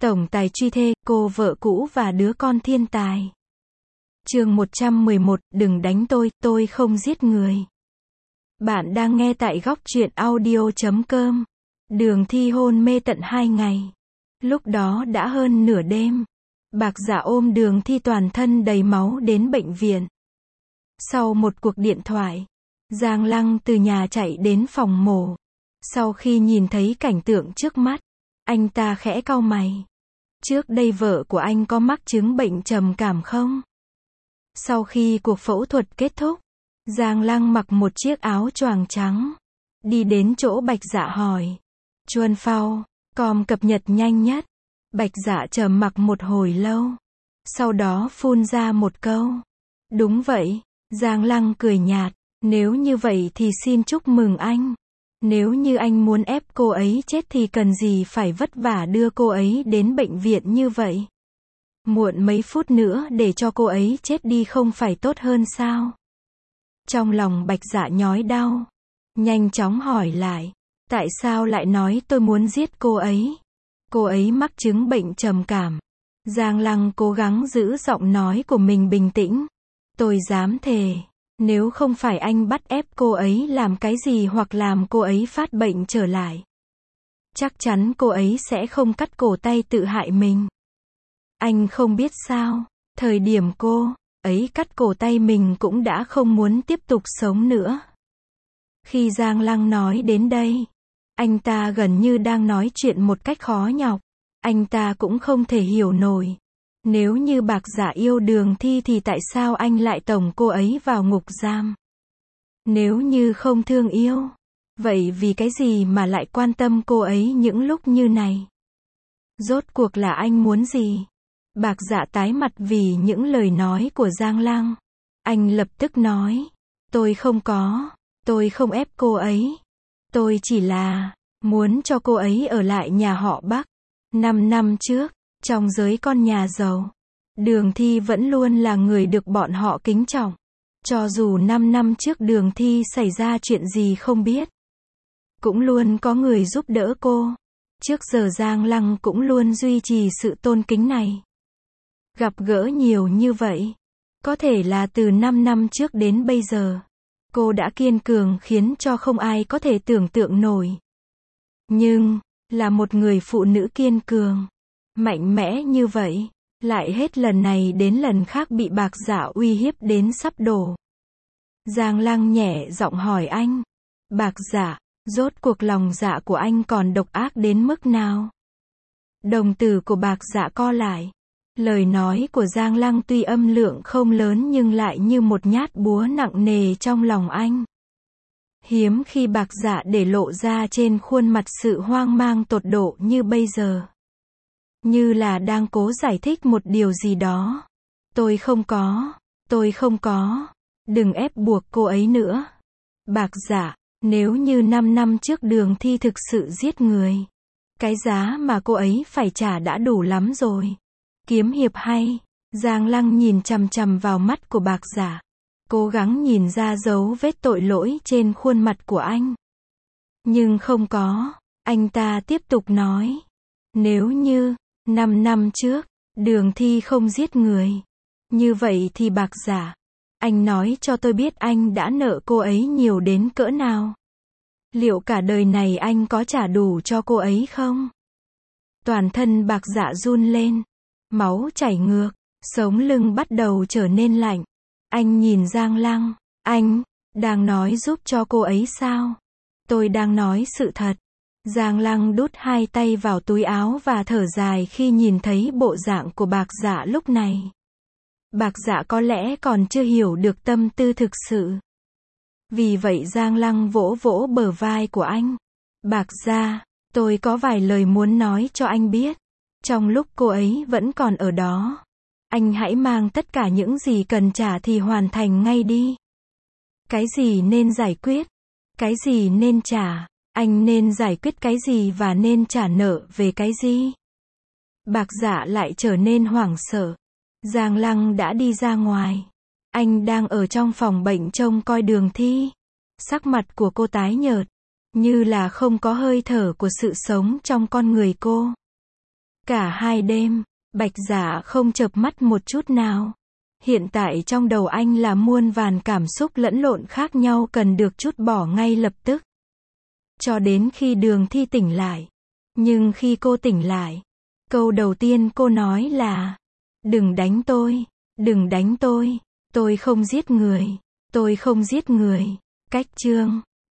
Tổng tài truy thê, cô vợ cũ và đứa con thiên tài. Chương 111, đừng đánh tôi không giết người. Bạn đang nghe tại góc truyện audio.com. Đường Thi hôn mê tận 2 ngày. Lúc đó đã hơn nửa đêm. Bạc Dạ ôm Đường Thi toàn thân đầy máu đến bệnh viện. Sau một cuộc điện thoại, Giang Lăng từ nhà chạy đến phòng mổ. Sau khi nhìn thấy cảnh tượng trước mắt, anh ta khẽ cau mày. Trước đây vợ của anh có mắc chứng bệnh trầm cảm không? Sau khi cuộc phẫu thuật kết thúc, Giang Lăng mặc một chiếc áo choàng trắng, đi đến chỗ Bạch Dạ hỏi. Chuan Phao, com cập nhật nhanh nhất. Bạch Dạ trầm mặc một hồi lâu, sau đó phun ra một câu. Đúng vậy. Giang Lăng cười nhạt. Nếu như vậy thì xin chúc mừng anh. Nếu như anh muốn ép cô ấy chết thì cần gì phải vất vả đưa cô ấy đến bệnh viện như vậy. Muộn mấy phút nữa để cho cô ấy chết đi không phải tốt hơn sao? Trong lòng Bạch Dạ nhói đau, nhanh chóng hỏi lại. Tại sao lại nói tôi muốn giết cô ấy? Cô ấy mắc chứng bệnh trầm cảm. Giang Lăng cố gắng giữ giọng nói của mình bình tĩnh. Tôi dám thề, nếu không phải anh bắt ép cô ấy làm cái gì hoặc làm cô ấy phát bệnh trở lại, chắc chắn cô ấy sẽ không cắt cổ tay tự hại mình. Anh không biết sao, thời điểm cô ấy cắt cổ tay mình cũng đã không muốn tiếp tục sống nữa. Khi Giang Lăng nói đến đây, anh ta gần như đang nói chuyện một cách khó nhọc. Anh ta cũng không thể hiểu nổi. Nếu như Bạc Dạ yêu Đường Thi thì tại sao anh lại tống cô ấy vào ngục giam? Nếu như không thương yêu, vậy vì cái gì mà lại quan tâm cô ấy những lúc như này? Rốt cuộc là anh muốn gì? Bạc Dạ tái mặt vì những lời nói của Giang Lăng. Anh lập tức nói. Tôi không ép cô ấy. Tôi chỉ là muốn cho cô ấy ở lại nhà họ Bắc. 5 năm trước, trong giới con nhà giàu, Đường Thi vẫn luôn là người được bọn họ kính trọng. Cho dù 5 năm trước Đường Thi xảy ra chuyện gì không biết, cũng luôn có người giúp đỡ cô. Trước giờ Giang Lăng cũng luôn duy trì sự tôn kính này. Gặp gỡ nhiều như vậy, có thể là từ 5 năm trước đến bây giờ, cô đã kiên cường khiến cho không ai có thể tưởng tượng nổi. Nhưng, là một người phụ nữ kiên cường, mạnh mẽ như vậy, lại hết lần này đến lần khác bị Bạc Dạ uy hiếp đến sắp đổ. Giang Lăng nhẹ giọng hỏi anh. Bạc Dạ, rốt cuộc lòng dạ của anh còn độc ác đến mức nào? Đồng tử của Bạc Dạ co lại. Lời nói của Giang Lăng tuy âm lượng không lớn nhưng lại như một nhát búa nặng nề trong lòng anh. Hiếm khi Bạc Dạ để lộ ra trên khuôn mặt sự hoang mang tột độ như bây giờ. Như là đang cố giải thích một điều gì đó. Tôi không có. Đừng ép buộc cô ấy nữa. Bạc Dạ, nếu như 5 năm trước Đường Thi thực sự giết người, cái giá mà cô ấy phải trả đã đủ lắm rồi. Kiếm hiệp hay. Giang Lăng nhìn chằm chằm vào mắt của Bạc Dạ, cố gắng nhìn ra dấu vết tội lỗi trên khuôn mặt của anh. Nhưng không có. Anh ta tiếp tục nói. Nếu như 5 năm trước Đường Thi không giết người, như vậy thì Bạc Dạ, anh nói cho tôi biết anh đã nợ cô ấy nhiều đến cỡ nào? Liệu cả đời này anh có trả đủ cho cô ấy không? Toàn thân Bạc Dạ run lên, máu chảy ngược, sống lưng bắt đầu trở nên lạnh. Anh nhìn Giang Lăng. Anh đang nói giúp cho cô ấy sao? Tôi đang nói sự thật. Giang Lăng đút 2 tay vào túi áo và thở dài khi nhìn thấy bộ dạng của Bạc Dạ lúc này. Bạc Dạ có lẽ còn chưa hiểu được tâm tư thực sự. Vì vậy Giang Lăng vỗ vỗ bờ vai của anh. Bạc Dạ, tôi có vài lời muốn nói cho anh biết. Trong lúc cô ấy vẫn còn ở đó, anh hãy mang tất cả những gì cần trả thì hoàn thành ngay đi. Cái gì nên giải quyết? Cái gì nên trả? Anh nên giải quyết cái gì và nên trả nợ về cái gì? Bạc Dạ lại trở nên hoảng sợ. Giang Lăng đã đi ra ngoài. Anh đang ở trong phòng bệnh trông coi Đường Thi. Sắc mặt của cô tái nhợt, như là không có hơi thở của sự sống trong con người cô. Cả hai đêm, Bạch Dạ không chợp mắt một chút nào. Hiện tại trong đầu anh là muôn vàn cảm xúc lẫn lộn khác nhau cần được trút bỏ ngay lập tức. Cho đến khi Đường Thi tỉnh lại. Nhưng khi cô tỉnh lại, câu đầu tiên cô nói là: đừng đánh tôi, đừng đánh tôi không giết người, tôi không giết người. Cách chương